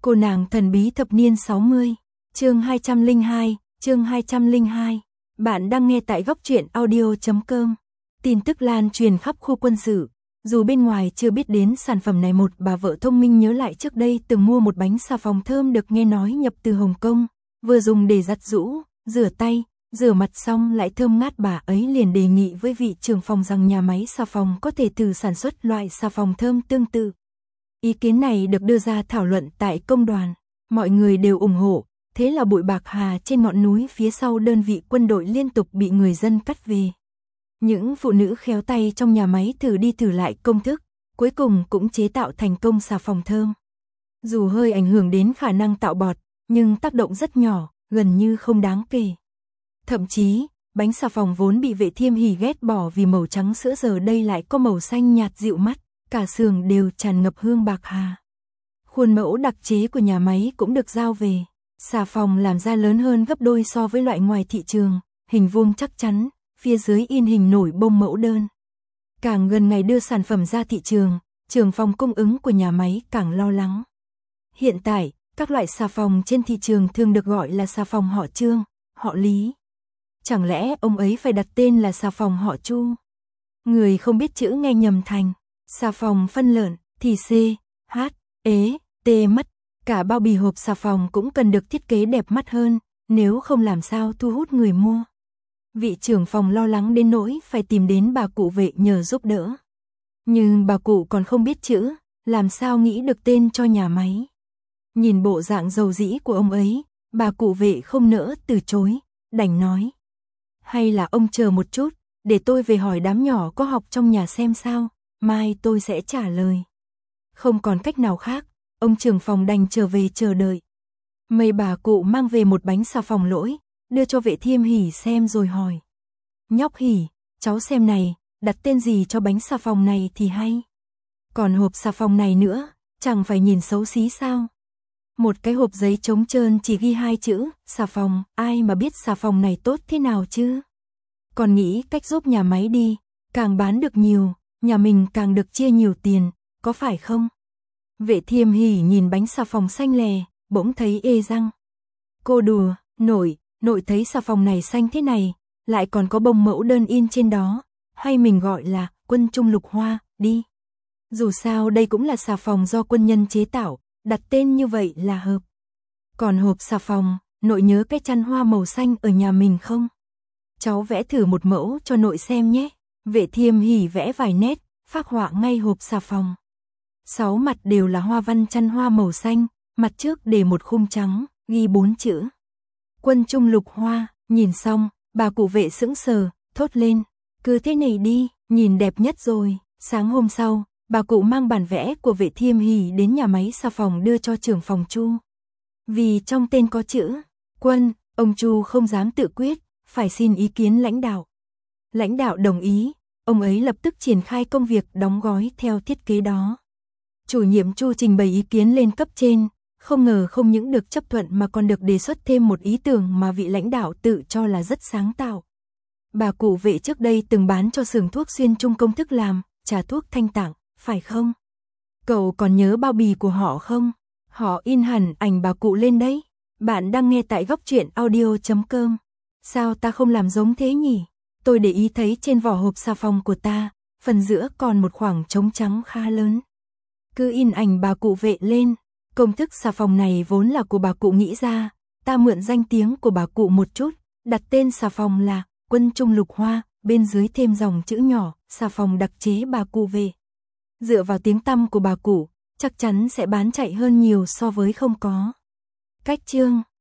Cô nàng thần bí thập niên 60, chương 202. Bạn đang nghe tại góc truyện audio.com. Tin tức lan truyền khắp khu quân sự. Dù bên ngoài chưa biết đến sản phẩm này, một bà vợ thông minh nhớ lại trước đây từng mua một bánh xà phòng thơm được nghe nói nhập từ Hồng Kông, vừa dùng để giặt giũ, rửa tay, rửa mặt xong lại thơm ngát. Bà ấy liền đề nghị với vị trưởng phòng rằng nhà máy xà phòng có thể thử sản xuất loại xà phòng thơm tương tự. Ý kiến này được đưa ra thảo luận tại công đoàn, mọi người đều ủng hộ, thế là bụi bạc hà trên ngọn núi phía sau đơn vị quân đội liên tục bị người dân cắt về. Những phụ nữ khéo tay trong nhà máy thử đi thử lại công thức, cuối cùng cũng chế tạo thành công xà phòng thơm. Dù hơi ảnh hưởng đến khả năng tạo bọt, nhưng tác động rất nhỏ, gần như không đáng kể. Thậm chí, bánh xà phòng vốn bị Vệ Thiêm Hỉ ghét bỏ vì màu trắng sữa giờ đây lại có màu xanh nhạt dịu mắt, cả xưởng đều tràn ngập hương bạc hà. Khuôn mẫu đặc chế của nhà máy cũng được giao về. Xà phòng làm ra lớn hơn gấp đôi so với loại ngoài thị trường, hình vuông chắc chắn, phía dưới in hình nổi bông mẫu đơn. Càng gần ngày đưa sản phẩm ra thị trường, trưởng phòng cung ứng của nhà máy càng lo lắng. Hiện tại, các loại xà phòng trên thị trường thường được gọi là xà phòng họ Trương, họ Lý. Chẳng lẽ ông ấy phải đặt tên là xà phòng họ Chu? Người không biết chữ nghe nhầm thành xà phòng phân lợn thì C, H, ế, T mất. Cả bao bì hộp xà phòng cũng cần được thiết kế đẹp mắt hơn, nếu không làm sao thu hút người mua. Vị trưởng phòng lo lắng đến nỗi phải tìm đến bà cụ Vệ nhờ giúp đỡ. Nhưng bà cụ còn không biết chữ, làm sao nghĩ được tên cho nhà máy. Nhìn bộ dạng dầu dĩ của ông ấy, bà cụ Vệ không nỡ từ chối, đành nói. Hay là ông chờ một chút, để tôi về hỏi đám nhỏ có học trong nhà xem sao, mai tôi sẽ trả lời. Không còn cách nào khác, ông trưởng phòng đành trở về chờ đợi. Mấy bà cụ mang về một bánh xà phòng lỗi, đưa cho Vệ Thiêm Hỉ xem rồi hỏi. Nhóc Hỉ, cháu xem này, đặt tên gì cho bánh xà phòng này thì hay. Còn hộp xà phòng này nữa, chẳng phải nhìn xấu xí sao. Một cái hộp giấy trống trơn chỉ ghi 2 chữ, xà phòng, ai mà biết xà phòng này tốt thế nào chứ. Còn nghĩ cách giúp nhà máy đi, càng bán được nhiều, nhà mình càng được chia nhiều tiền, có phải không? Vệ Thiêm Hỉ nhìn bánh xà phòng xanh lè, bỗng thấy ê răng. Cô đùa, nội thấy xà phòng này xanh thế này, lại còn có bông mẫu đơn in trên đó, hay mình gọi là Quân Trung Lục Hoa, đi. Dù sao đây cũng là xà phòng do quân nhân chế tạo, đặt tên như vậy là hợp. Còn hộp xà phòng, nội nhớ cái chăn hoa màu xanh ở nhà mình không? Cháu vẽ thử một mẫu cho nội xem nhé. Vệ Thiêm Hỉ vẽ vài nét, phác họa ngay hộp xà phòng. 6 mặt đều là hoa văn chăn hoa màu xanh, mặt trước để một khung trắng, ghi 4 chữ. Quân Trung Lục Hoa. Nhìn xong, bà cụ Vệ sững sờ, thốt lên. Cứ thế này đi, nhìn đẹp nhất rồi. Sáng hôm sau, bà cụ mang bản vẽ của Vệ Thiêm Hỉ đến nhà máy xà phòng đưa cho trưởng phòng Chu. Vì trong tên có chữ Quân, ông Chu không dám tự quyết, phải xin ý kiến lãnh đạo. Lãnh đạo đồng ý, ông ấy lập tức triển khai công việc đóng gói theo thiết kế đó. Chủ nhiệm Chu trình bày ý kiến lên cấp trên, không ngờ không những được chấp thuận mà còn được đề xuất thêm một ý tưởng mà vị lãnh đạo tự cho là rất sáng tạo. Bà cụ Vệ trước đây từng bán cho xưởng thuốc Xuyên Trung công thức làm trà thuốc Thanh Tạng, phải không? Cậu còn nhớ bao bì của họ không? Họ in hẳn ảnh bà cụ lên đấy. Bạn đang nghe tại góc truyện audio.com. Sao ta không làm giống thế nhỉ? Tôi để ý thấy trên vỏ hộp xà phòng của ta, phần giữa còn một khoảng trống trắng khá lớn. Cứ in ảnh bà cụ Vệ lên. Công thức xà phòng này vốn là của bà cụ nghĩ ra, ta mượn danh tiếng của bà cụ một chút, đặt tên xà phòng là Quân Trung Lục Hoa, bên dưới thêm dòng chữ nhỏ, xà phòng đặc chế bà cụ Vệ. Dựa vào tiếng tăm của bà cụ, chắc chắn sẽ bán chạy hơn nhiều so với không có. Cách chương